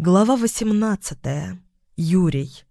Глава 18. Юрий.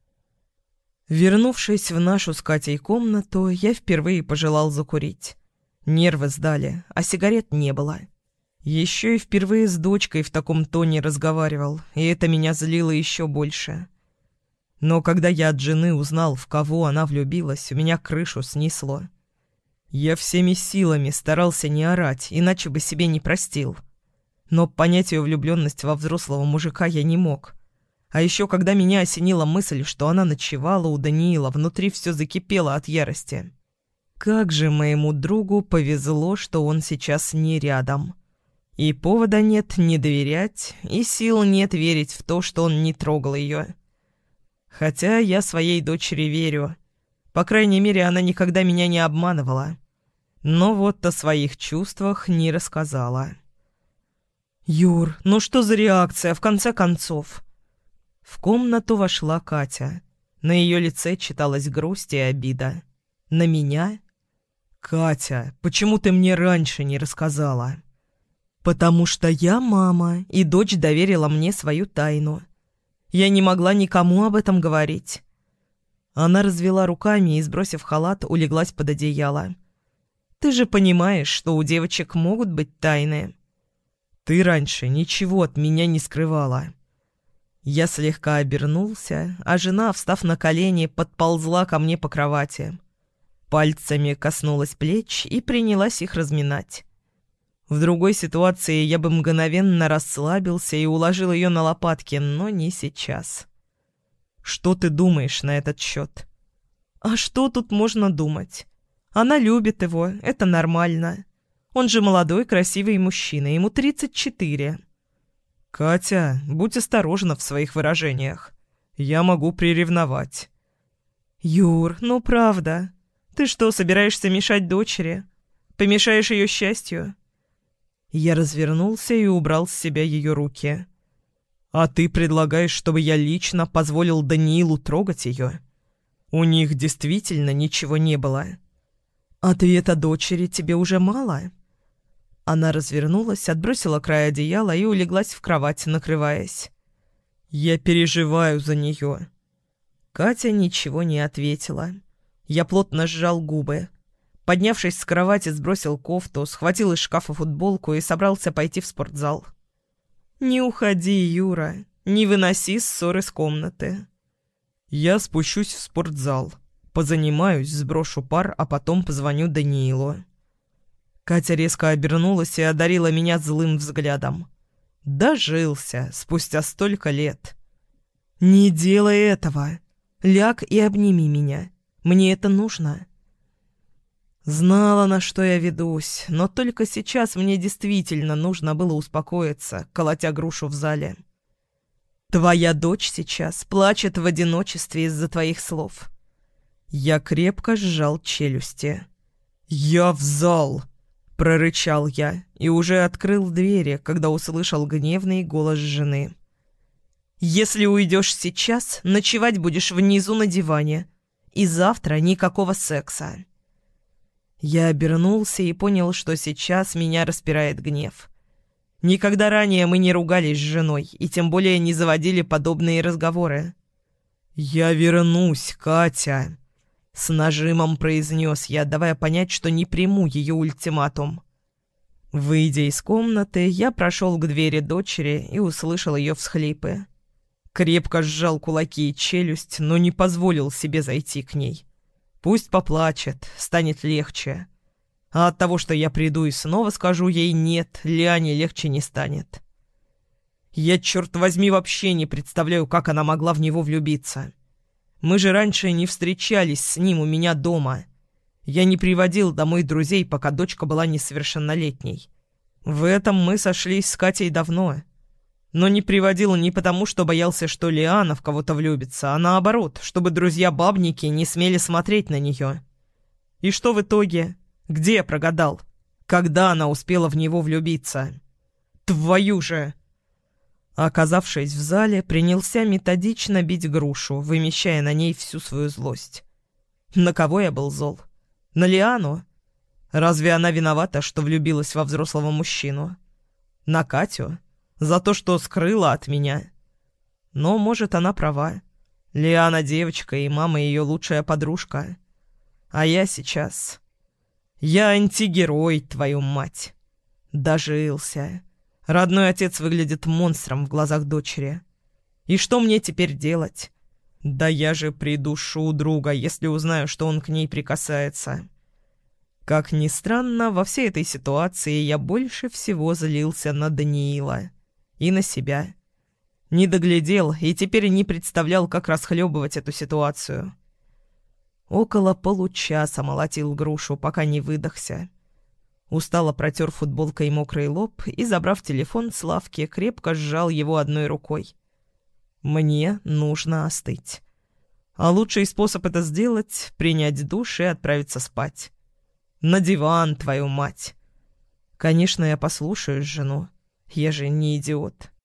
Вернувшись в нашу с Катей комнату, я впервые пожелал закурить. Нервы сдали, а сигарет не было. Еще и впервые с дочкой в таком тоне разговаривал, и это меня злило еще больше. Но когда я от жены узнал, в кого она влюбилась, у меня крышу снесло. Я всеми силами старался не орать, иначе бы себе не простил. Но понять ее влюбленность во взрослого мужика я не мог. А еще когда меня осенила мысль, что она ночевала у Даниила, внутри все закипело от ярости. Как же моему другу повезло, что он сейчас не рядом. И повода нет не доверять, и сил нет верить в то, что он не трогал ее. Хотя я своей дочери верю. По крайней мере, она никогда меня не обманывала. Но вот о своих чувствах не рассказала. «Юр, ну что за реакция, в конце концов?» В комнату вошла Катя. На ее лице читалась грусть и обида. «На меня?» «Катя, почему ты мне раньше не рассказала?» «Потому что я мама, и дочь доверила мне свою тайну. Я не могла никому об этом говорить». Она развела руками и, сбросив халат, улеглась под одеяло. «Ты же понимаешь, что у девочек могут быть тайны». «Ты раньше ничего от меня не скрывала». Я слегка обернулся, а жена, встав на колени, подползла ко мне по кровати. Пальцами коснулась плеч и принялась их разминать. В другой ситуации я бы мгновенно расслабился и уложил ее на лопатки, но не сейчас. «Что ты думаешь на этот счет?» «А что тут можно думать? Она любит его, это нормально. Он же молодой, красивый мужчина, ему 34. «Катя, будь осторожна в своих выражениях. Я могу приревновать». «Юр, ну правда. Ты что, собираешься мешать дочери? Помешаешь ее счастью?» Я развернулся и убрал с себя ее руки. «А ты предлагаешь, чтобы я лично позволил Даниилу трогать ее? У них действительно ничего не было». «Ответа дочери тебе уже мало?» Она развернулась, отбросила край одеяла и улеглась в кровать, накрываясь. «Я переживаю за нее». Катя ничего не ответила. Я плотно сжал губы. Поднявшись с кровати, сбросил кофту, схватил из шкафа футболку и собрался пойти в спортзал. «Не уходи, Юра, не выноси ссоры из комнаты». «Я спущусь в спортзал, позанимаюсь, сброшу пар, а потом позвоню Даниилу». Катя резко обернулась и одарила меня злым взглядом. Дожился спустя столько лет. «Не делай этого. Ляг и обними меня. Мне это нужно». Знала, на что я ведусь, но только сейчас мне действительно нужно было успокоиться, колотя грушу в зале. «Твоя дочь сейчас плачет в одиночестве из-за твоих слов». Я крепко сжал челюсти. «Я в зал!» — прорычал я и уже открыл двери, когда услышал гневный голос жены. «Если уйдешь сейчас, ночевать будешь внизу на диване. И завтра никакого секса». Я обернулся и понял, что сейчас меня распирает гнев. Никогда ранее мы не ругались с женой и тем более не заводили подобные разговоры. «Я вернусь, Катя!» С нажимом произнес я, давая понять, что не приму ее ультиматум. Выйдя из комнаты, я прошел к двери дочери и услышал ее всхлипы. Крепко сжал кулаки и челюсть, но не позволил себе зайти к ней. Пусть поплачет, станет легче. А от того, что я приду и снова скажу ей «нет», Лиане легче не станет. Я, черт возьми, вообще не представляю, как она могла в него влюбиться. Мы же раньше не встречались с ним у меня дома. Я не приводил домой друзей, пока дочка была несовершеннолетней. В этом мы сошлись с Катей давно. Но не приводил не потому, что боялся, что Лиана в кого-то влюбится, а наоборот, чтобы друзья-бабники не смели смотреть на нее. И что в итоге? Где я прогадал? Когда она успела в него влюбиться? Твою же! Оказавшись в зале, принялся методично бить грушу, вымещая на ней всю свою злость. На кого я был зол? На Лиану? Разве она виновата, что влюбилась во взрослого мужчину? На Катю? За то, что скрыла от меня? Но, может, она права. Лиана девочка, и мама ее лучшая подружка. А я сейчас... Я антигерой, твою мать. Дожился. Родной отец выглядит монстром в глазах дочери. И что мне теперь делать? Да я же придушу друга, если узнаю, что он к ней прикасается. Как ни странно, во всей этой ситуации я больше всего злился на Даниила. И на себя. Не доглядел и теперь не представлял, как расхлебывать эту ситуацию. Около получаса молотил грушу, пока не выдохся. Устало протер футболкой мокрый лоб и, забрав телефон с лавки, крепко сжал его одной рукой. Мне нужно остыть. А лучший способ это сделать — принять душ и отправиться спать. На диван, твою мать. Конечно, я послушаюсь жену. Я же не идиот.